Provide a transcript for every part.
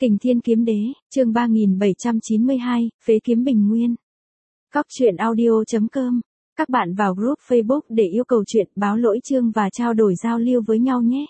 Kình Thiên Kiếm Đế, chương 3792, Phế Kiếm Bình Nguyên. Cóc truyện audio.com. Các bạn vào group Facebook để yêu cầu chuyện, báo lỗi chương và trao đổi giao lưu với nhau nhé.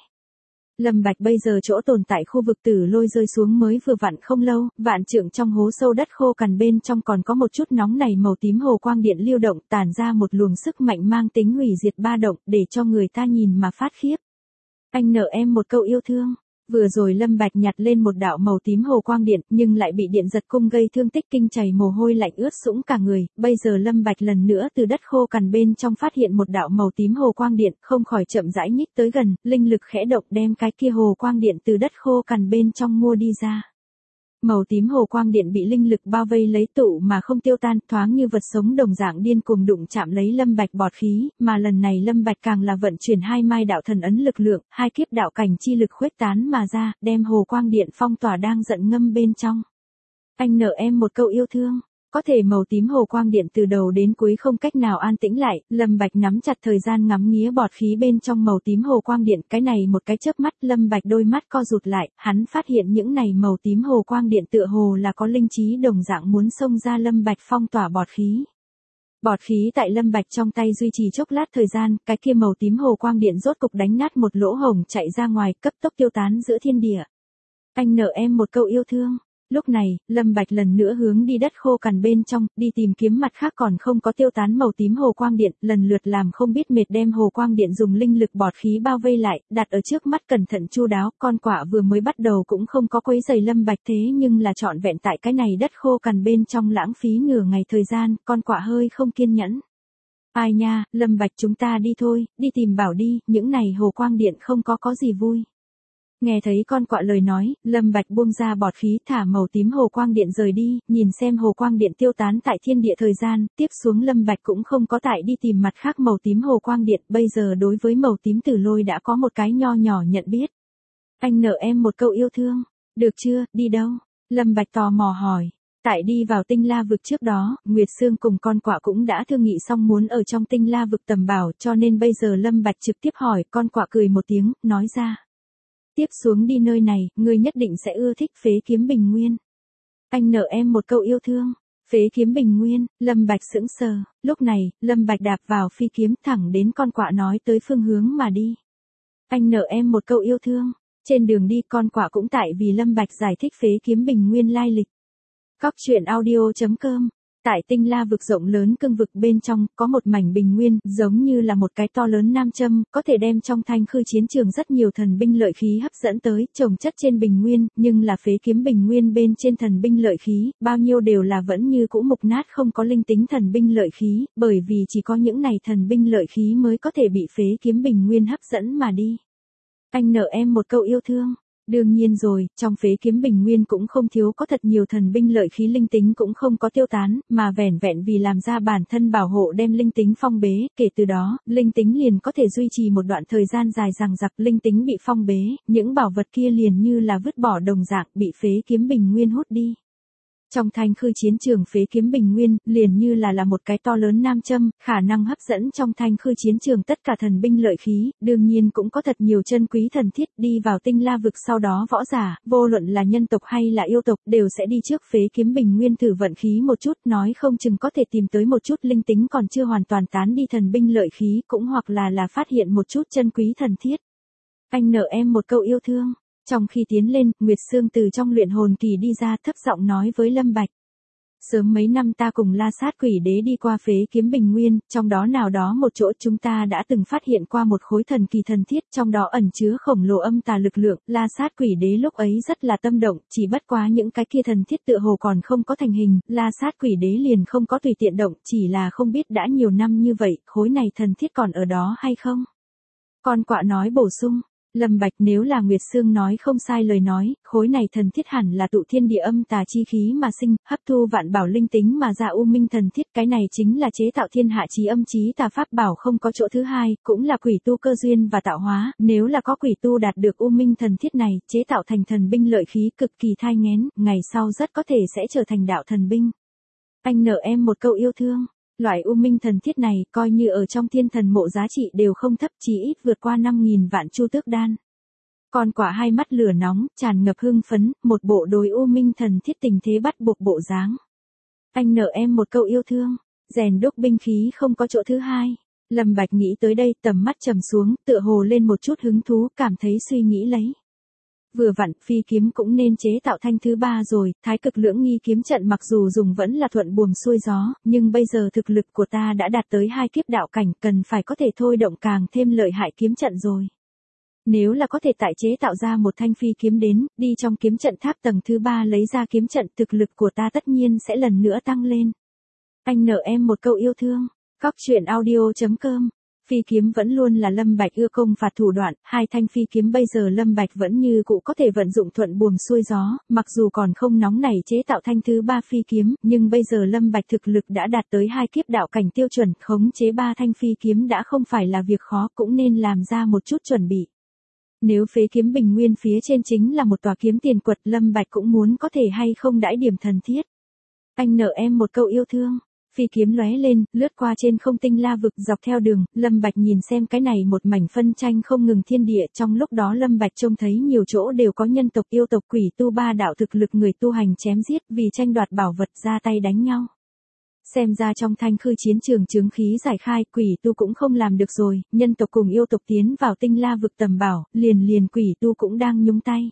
Lâm Bạch bây giờ chỗ tồn tại khu vực Tử Lôi rơi xuống mới vừa vặn không lâu, vạn trượng trong hố sâu đất khô cằn bên trong còn có một chút nóng nảy màu tím hồ quang điện lưu động tản ra một luồng sức mạnh mang tính hủy diệt ba động để cho người ta nhìn mà phát khiếp. Anh nợ em một câu yêu thương. Vừa rồi Lâm Bạch nhặt lên một đạo màu tím hồ quang điện nhưng lại bị điện giật cung gây thương tích kinh chảy mồ hôi lạnh ướt sũng cả người, bây giờ Lâm Bạch lần nữa từ đất khô cằn bên trong phát hiện một đạo màu tím hồ quang điện, không khỏi chậm rãi nhích tới gần, linh lực khẽ động đem cái kia hồ quang điện từ đất khô cằn bên trong mua đi ra. Màu tím hồ quang điện bị linh lực bao vây lấy tụ mà không tiêu tan, thoáng như vật sống đồng dạng điên cuồng đụng chạm lấy Lâm Bạch bọt khí, mà lần này Lâm Bạch càng là vận chuyển hai mai đạo thần ấn lực lượng, hai kiếp đạo cảnh chi lực khuếch tán mà ra, đem hồ quang điện phong tỏa đang giận ngâm bên trong. Anh nợ em một câu yêu thương. Có thể màu tím hồ quang điện từ đầu đến cuối không cách nào an tĩnh lại, Lâm Bạch nắm chặt thời gian ngắm nghía bọt khí bên trong màu tím hồ quang điện, cái này một cái chớp mắt Lâm Bạch đôi mắt co rụt lại, hắn phát hiện những này màu tím hồ quang điện tựa hồ là có linh trí đồng dạng muốn xông ra Lâm Bạch phong tỏa bọt khí. Bọt khí tại Lâm Bạch trong tay duy trì chốc lát thời gian, cái kia màu tím hồ quang điện rốt cục đánh nát một lỗ hổng chạy ra ngoài, cấp tốc tiêu tán giữa thiên địa. Anh nợ em một câu yêu thương. Lúc này, Lâm Bạch lần nữa hướng đi đất khô cằn bên trong, đi tìm kiếm mặt khác còn không có tiêu tán màu tím hồ quang điện, lần lượt làm không biết mệt đem hồ quang điện dùng linh lực bọt khí bao vây lại, đặt ở trước mắt cẩn thận chu đáo, con quạ vừa mới bắt đầu cũng không có quấy rầy Lâm Bạch thế nhưng là trọn vẹn tại cái này đất khô cằn bên trong lãng phí nửa ngày thời gian, con quạ hơi không kiên nhẫn. Ai nha, Lâm Bạch chúng ta đi thôi, đi tìm bảo đi, những này hồ quang điện không có gì vui. Nghe thấy con quạ lời nói, Lâm Bạch buông ra bọt khí thả màu tím hồ quang điện rời đi, nhìn xem hồ quang điện tiêu tán tại thiên địa thời gian, tiếp xuống Lâm Bạch cũng không có tại đi tìm mặt khác màu tím hồ quang điện, bây giờ đối với màu tím Tử Lôi đã có một cái nho nhỏ nhận biết. Anh nợ em một câu yêu thương, được chưa, đi đâu? Lâm Bạch tò mò hỏi. Tại đi vào tinh la vực trước đó, Nguyệt Sương cùng con quạ cũng đã thương nghị xong muốn ở trong tinh la vực tầm bảo cho nên bây giờ Lâm Bạch trực tiếp hỏi, con quạ cười một tiếng, nói ra. Tiếp xuống đi nơi này, ngươi nhất định sẽ ưa thích Phế Kiếm Bình Nguyên. Anh nợ em một câu yêu thương. Phế Kiếm Bình Nguyên, Lâm Bạch sững sờ, lúc này, Lâm Bạch đạp vào phi kiếm thẳng đến con quạ nói tới phương hướng mà đi. Anh nợ em một câu yêu thương. Trên đường đi con quạ cũng tại vì Lâm Bạch giải thích Phế Kiếm Bình Nguyên lai lịch. Cóc truyện audio.com. Tại tinh la vực rộng lớn cương vực bên trong, có một mảnh bình nguyên, giống như là một cái to lớn nam châm, có thể đem trong thanh khư chiến trường rất nhiều thần binh lợi khí hấp dẫn tới, trồng chất trên bình nguyên, nhưng là Phế Kiếm Bình Nguyên bên trên thần binh lợi khí, bao nhiêu đều là vẫn như cũ mục nát không có linh tính thần binh lợi khí, bởi vì chỉ có những này thần binh lợi khí mới có thể bị Phế Kiếm Bình Nguyên hấp dẫn mà đi. Anh nợ em một câu yêu thương. Đương nhiên rồi, trong Phế Kiếm Bình Nguyên cũng không thiếu có thật nhiều thần binh lợi khí linh tính cũng không có tiêu tán, mà vẻn vẹn vì làm ra bản thân bảo hộ đem linh tính phong bế, kể từ đó, linh tính liền có thể duy trì một đoạn thời gian dài dằng dặc, linh tính bị phong bế, những bảo vật kia liền như là vứt bỏ đồng dạng bị Phế Kiếm Bình Nguyên hút đi. Trong thanh khư chiến trường Phế Kiếm Bình Nguyên, liền như là một cái to lớn nam châm, khả năng hấp dẫn trong thanh khư chiến trường tất cả thần binh lợi khí, đương nhiên cũng có thật nhiều chân quý thần thiết đi vào tinh la vực sau đó võ giả, vô luận là nhân tộc hay là yêu tộc đều sẽ đi trước Phế Kiếm Bình Nguyên thử vận khí một chút, nói không chừng có thể tìm tới một chút linh tính còn chưa hoàn toàn tán đi thần binh lợi khí, cũng hoặc là phát hiện một chút chân quý thần thiết. Anh nợ em một câu yêu thương. Trong khi tiến lên, Nguyệt Sương từ trong luyện hồn kỳ đi ra thấp giọng nói với Lâm Bạch. Sớm mấy năm ta cùng La Sát Quỷ Đế đi qua Phế Kiếm Bình Nguyên, trong đó nào đó một chỗ chúng ta đã từng phát hiện qua một khối thần kỳ thần thiết, trong đó ẩn chứa khổng lồ âm tà lực lượng, La Sát Quỷ Đế lúc ấy rất là tâm động, chỉ bất quá những cái kia thần thiết tựa hồ còn không có thành hình, La Sát Quỷ Đế liền không có tùy tiện động, chỉ là không biết đã nhiều năm như vậy, khối này thần thiết còn ở đó hay không? Con quạ nói bổ sung. Lâm Bạch nếu là Nguyệt Sương nói không sai lời nói, khối này thần thiết hẳn là tụ thiên địa âm tà chi khí mà sinh, hấp thu vạn bảo linh tính mà ra u minh thần thiết, cái này chính là chế tạo thiên hạ chí âm chí tà pháp bảo không có chỗ thứ hai, cũng là quỷ tu cơ duyên và tạo hóa, nếu là có quỷ tu đạt được u minh thần thiết này, chế tạo thành thần binh lợi khí cực kỳ thai nghén, ngày sau rất có thể sẽ trở thành đạo thần binh. Anh nợ em một câu yêu thương. Loại u minh thần thiết này coi như ở trong thiên thần mộ giá trị đều không thấp, chỉ ít vượt qua 5.000 vạn chu tước đan. Con quả hai mắt lửa nóng, tràn ngập hưng phấn, một bộ đối U Minh thần thiết tình thế bắt buộc bộ dáng. Anh nợ em một câu yêu thương, rèn đúc binh khí không có chỗ thứ hai. Lâm Bạch nghĩ tới đây, tầm mắt trầm xuống, tựa hồ lên một chút hứng thú, cảm thấy suy nghĩ lấy. Vừa vặn, phi kiếm cũng nên chế tạo thanh thứ ba rồi, thái cực lưỡng nghi kiếm trận mặc dù dùng vẫn là thuận buồm xuôi gió, nhưng bây giờ thực lực của ta đã đạt tới 2 kiếp đạo cảnh, cần phải có thể thôi động càng thêm lợi hại kiếm trận rồi. Nếu là có thể tại chế tạo ra một thanh phi kiếm đến, đi trong kiếm trận tháp tầng thứ 3 lấy ra kiếm trận, thực lực của ta tất nhiên sẽ lần nữa tăng lên. Anh nợ em một câu yêu thương. Cóc truyện audio.com. Phi kiếm vẫn luôn là Lâm Bạch ưa công phạt thủ đoạn, 2 thanh phi kiếm bây giờ Lâm Bạch vẫn như cũ có thể vận dụng thuận buồm xuôi gió, mặc dù còn không nóng nảy chế tạo thanh thứ 3 phi kiếm, nhưng bây giờ Lâm Bạch thực lực đã đạt tới 2 kiếp đạo cảnh tiêu chuẩn, khống chế 3 thanh phi kiếm đã không phải là việc khó, cũng nên làm ra một chút chuẩn bị. Nếu phế kiếm bình nguyên phía trên chính là một tòa kiếm tiền quật, Lâm Bạch cũng muốn có thể hay không đãi điểm thần thiết. Anh nợ em một câu yêu thương. Phi kiếm lóe lên, lướt qua trên không tinh la vực dọc theo đường, Lâm Bạch nhìn xem cái này một mảnh phân tranh không ngừng thiên địa, trong lúc đó Lâm Bạch trông thấy nhiều chỗ đều có nhân tộc yêu tộc quỷ tu ba đạo thực lực người tu hành chém giết vì tranh đoạt bảo vật ra tay đánh nhau. Xem ra trong thanh khư chiến trường chứng khí giải khai, quỷ tu cũng không làm được rồi, nhân tộc cùng yêu tộc tiến vào tinh la vực tầm bảo, liền quỷ tu cũng đang nhúng tay.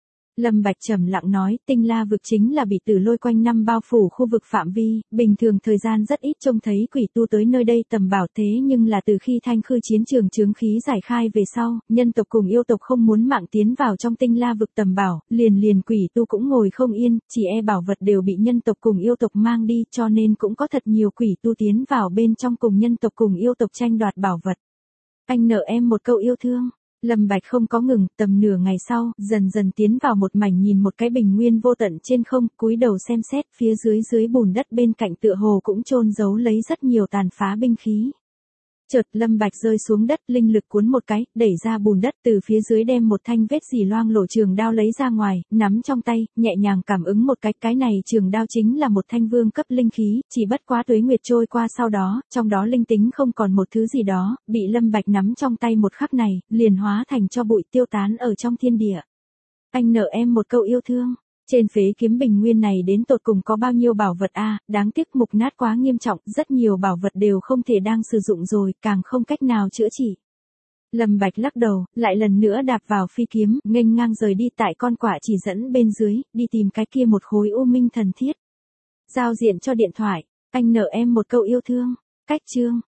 Lâm Bạch trầm lặng nói, tinh la vực chính là bị tử lôi quanh năm bao phủ khu vực phạm vi, bình thường thời gian rất ít trông thấy quỷ tu tới nơi đây tầm bảo, thế nhưng là từ khi thanh khư chiến trường chướng khí giải khai về sau, nhân tộc cùng yêu tộc không muốn mạng tiến vào trong tinh la vực tầm bảo, liền quỷ tu cũng ngồi không yên, chỉ e bảo vật đều bị nhân tộc cùng yêu tộc mang đi, cho nên cũng có thật nhiều quỷ tu tiến vào bên trong cùng nhân tộc cùng yêu tộc tranh đoạt bảo vật. Anh nợ em một câu yêu thương. Lâm Bạch không có ngừng, tầm nửa ngày sau, dần dần tiến vào một mảnh nhìn một cái bình nguyên vô tận trên không, cúi đầu xem xét, phía dưới bùn đất bên cạnh tựa hồ cũng chôn giấu lấy rất nhiều tàn phá binh khí. Chợt Lâm Bạch rơi xuống đất, linh lực cuốn một cái, đẩy ra bùn đất, từ phía dưới đem một thanh vết dỉ loang lổ trường đao lấy ra ngoài, nắm trong tay, nhẹ nhàng cảm ứng một cái này trường đao chính là một thanh vương cấp linh khí, chỉ bất quá tuế nguyệt trôi qua sau đó, trong đó linh tính không còn một thứ gì đó, bị Lâm Bạch nắm trong tay một khắc này, liền hóa thành cho bụi tiêu tán ở trong thiên địa. Anh nợ em một câu yêu thương. Trên phế kiếm bình nguyên này đến tột cùng có bao nhiêu bảo vật a, đáng tiếc mục nát quá nghiêm trọng, rất nhiều bảo vật đều không thể đang sử dụng rồi, càng không cách nào chữa trị. Lâm Bạch lắc đầu, lại lần nữa đạp vào phi kiếm, nghênh ngang rời đi tại con quạ chỉ dẫn bên dưới, đi tìm cái kia một khối U Minh thần thiết. Giao diện cho điện thoại, anh nợ em một câu yêu thương. Cách chương